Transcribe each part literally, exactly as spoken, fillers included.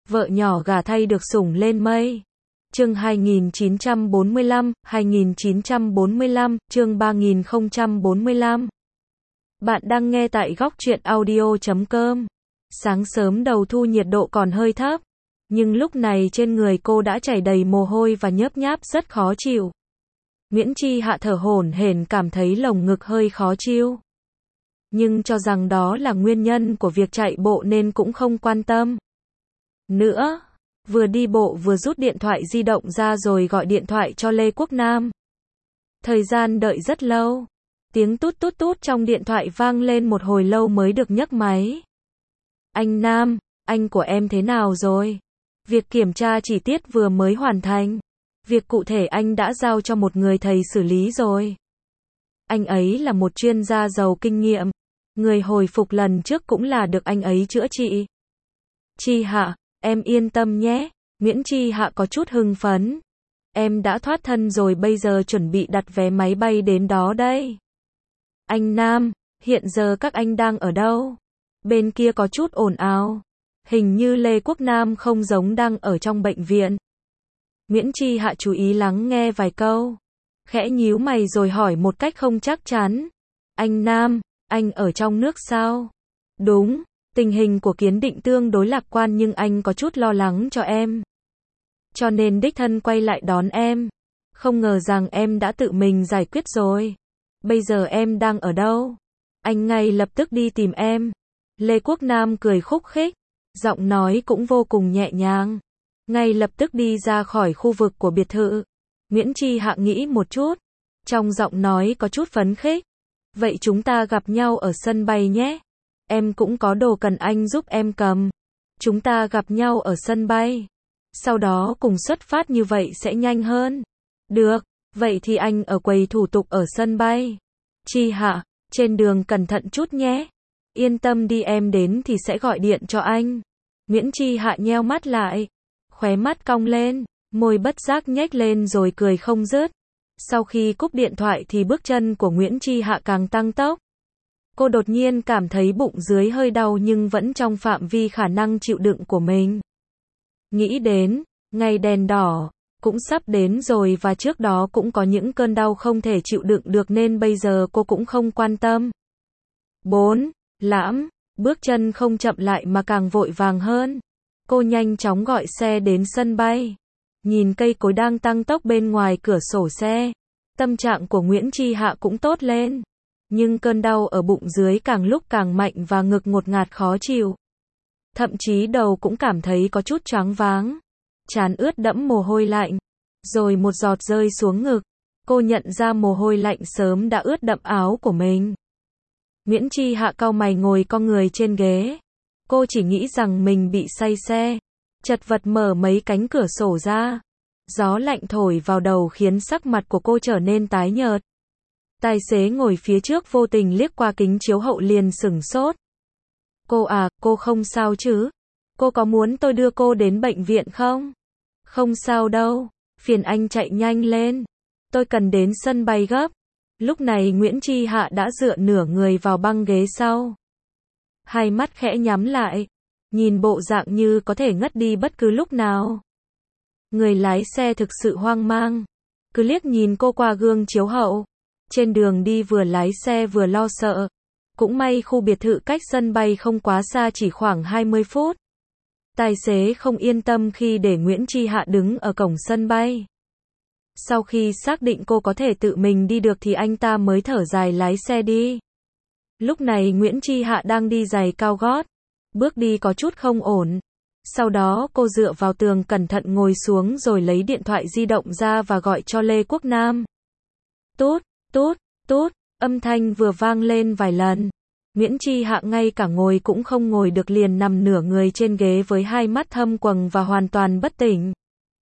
vợ nhỏ gả thay được sủng lên mây. Chương hai nghìn chín trăm bốn mươi lăm, hai nghìn chín trăm bốn mươi lăm, chương ba nghìn không trăm bốn mươi lăm. Bạn đang nghe tại góc truyện audio chấm com. Sáng sớm đầu thu nhiệt độ còn hơi thấp, nhưng lúc này trên người cô đã chảy đầy mồ hôi và nhớp nháp rất khó chịu. Nguyễn Chi Hạ thở hổn hển cảm thấy lồng ngực hơi khó chịu. Nhưng cho rằng đó là nguyên nhân của việc chạy bộ nên cũng không quan tâm. Nữa, vừa đi bộ vừa rút điện thoại di động ra rồi gọi điện thoại cho Lê Quốc Nam. Thời gian đợi rất lâu. Tiếng tút tút tút trong điện thoại vang lên một hồi lâu mới được nhấc máy. Anh Nam, anh của em thế nào rồi? Việc kiểm tra chi tiết vừa mới hoàn thành. Việc cụ thể anh đã giao cho một người thầy xử lý rồi. Anh ấy là một chuyên gia giàu kinh nghiệm. Người hồi phục lần trước cũng là được anh ấy chữa trị. Chi Hạ, em yên tâm nhé. Nguyễn Chi Hạ có chút hưng phấn. Em đã thoát thân rồi, bây giờ chuẩn bị đặt vé máy bay đến đó đây. Anh Nam, hiện giờ các anh đang ở đâu? Bên kia có chút ồn ào. Hình như Lê Quốc Nam không giống đang ở trong bệnh viện. Nguyễn Chi Hạ chú ý lắng nghe vài câu. Khẽ nhíu mày rồi hỏi một cách không chắc chắn. Anh Nam, anh ở trong nước sao? Đúng, tình hình của Kiến Định tương đối lạc quan nhưng anh có chút lo lắng cho em. Cho nên đích thân quay lại đón em. Không ngờ rằng em đã tự mình giải quyết rồi. Bây giờ em đang ở đâu? Anh ngay lập tức đi tìm em. Lê Quốc Nam cười khúc khích. Giọng nói cũng vô cùng nhẹ nhàng. Ngay lập tức đi ra khỏi khu vực của biệt thự. Nguyễn Chi Hạ nghĩ một chút. Trong giọng nói có chút phấn khích. Vậy chúng ta gặp nhau ở sân bay nhé. Em cũng có đồ cần anh giúp em cầm. Chúng ta gặp nhau ở sân bay. Sau đó cùng xuất phát, như vậy sẽ nhanh hơn. Được, vậy thì anh ở quầy thủ tục ở sân bay. Chi Hạ, trên đường cẩn thận chút nhé. Yên tâm đi, em đến thì sẽ gọi điện cho anh. Nguyễn Chi Hạ nheo mắt lại. Khóe mắt cong lên, môi bất giác nhếch lên rồi cười không dứt. Sau khi cúp điện thoại thì bước chân của Nguyễn Chi Hạ càng tăng tốc. Cô đột nhiên cảm thấy bụng dưới hơi đau nhưng vẫn trong phạm vi khả năng chịu đựng của mình. Nghĩ đến, ngày đèn đỏ, cũng sắp đến rồi và trước đó cũng có những cơn đau không thể chịu đựng được nên bây giờ cô cũng không quan tâm. bốn. Lãm, bước chân không chậm lại mà càng vội vàng hơn. Cô nhanh chóng gọi xe đến sân bay. Nhìn cây cối đang tăng tốc bên ngoài cửa sổ xe. Tâm trạng của Nguyễn Chi Hạ cũng tốt lên. Nhưng cơn đau ở bụng dưới càng lúc càng mạnh và ngực ngột ngạt khó chịu. Thậm chí đầu cũng cảm thấy có chút choáng váng. Trán ướt đẫm mồ hôi lạnh. Rồi một giọt rơi xuống ngực. Cô nhận ra mồ hôi lạnh sớm đã ướt đậm áo của mình. Nguyễn Chi Hạ cau mày ngồi co người trên ghế. Cô chỉ nghĩ rằng mình bị say xe. Chật vật mở mấy cánh cửa sổ ra. Gió lạnh thổi vào đầu khiến sắc mặt của cô trở nên tái nhợt. Tài xế ngồi phía trước vô tình liếc qua kính chiếu hậu liền sửng sốt. Cô à, cô không sao chứ? Cô có muốn tôi đưa cô đến bệnh viện không? Không sao đâu, phiền anh chạy nhanh lên. Tôi cần đến sân bay gấp. Lúc này Nguyễn Chi Hạ đã dựa nửa người vào băng ghế sau. Hai mắt khẽ nhắm lại. Nhìn bộ dạng như có thể ngất đi bất cứ lúc nào. Người lái xe thực sự hoang mang. Cứ liếc nhìn cô qua gương chiếu hậu. Trên đường đi vừa lái xe vừa lo sợ. Cũng may khu biệt thự cách sân bay không quá xa, chỉ khoảng hai mươi phút. Tài xế không yên tâm khi để Nguyễn Chi Hạ đứng ở cổng sân bay. Sau khi xác định cô có thể tự mình đi được thì anh ta mới thở dài lái xe đi. Lúc này Nguyễn Chi Hạ đang đi giày cao gót. Bước đi có chút không ổn. Sau đó cô dựa vào tường cẩn thận ngồi xuống rồi lấy điện thoại di động ra và gọi cho Lê Quốc Nam. Tút, tút, tút, âm thanh vừa vang lên vài lần. Nguyễn Chi Hạ ngay cả ngồi cũng không ngồi được, liền nằm nửa người trên ghế với hai mắt thâm quầng và hoàn toàn bất tỉnh.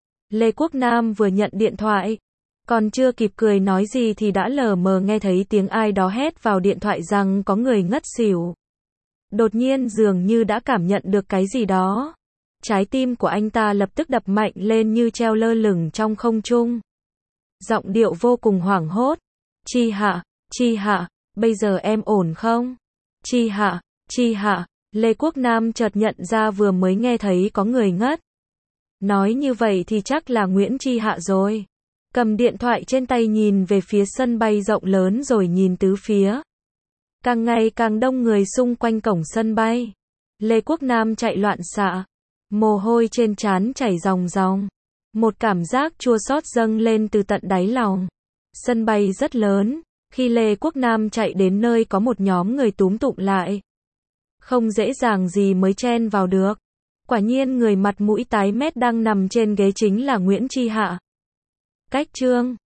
Lê Quốc Nam vừa nhận điện thoại. Còn chưa kịp cười nói gì thì đã lờ mờ nghe thấy tiếng ai đó hét vào điện thoại rằng có người ngất xỉu. Đột nhiên dường như đã cảm nhận được cái gì đó. Trái tim của anh ta lập tức đập mạnh lên như treo lơ lửng trong không trung. Giọng điệu vô cùng hoảng hốt. Chi Hạ, Chi Hạ, bây giờ em ổn không? Chi Hạ, Chi Hạ, Lê Quốc Nam chợt nhận ra vừa mới nghe thấy có người ngất. Nói như vậy thì chắc là Nguyễn Chi Hạ rồi. Cầm điện thoại trên tay nhìn về phía sân bay rộng lớn rồi nhìn tứ phía. Càng ngày càng đông người xung quanh cổng sân bay. Lê Quốc Nam chạy loạn xạ. Mồ hôi trên trán chảy ròng ròng. Một cảm giác chua xót dâng lên từ tận đáy lòng. Sân bay rất lớn. Khi Lê Quốc Nam chạy đến nơi có một nhóm người túm tụm lại. Không dễ dàng gì mới chen vào được. Quả nhiên người mặt mũi tái mét đang nằm trên ghế chính là Nguyễn Chi Hạ. Cách chương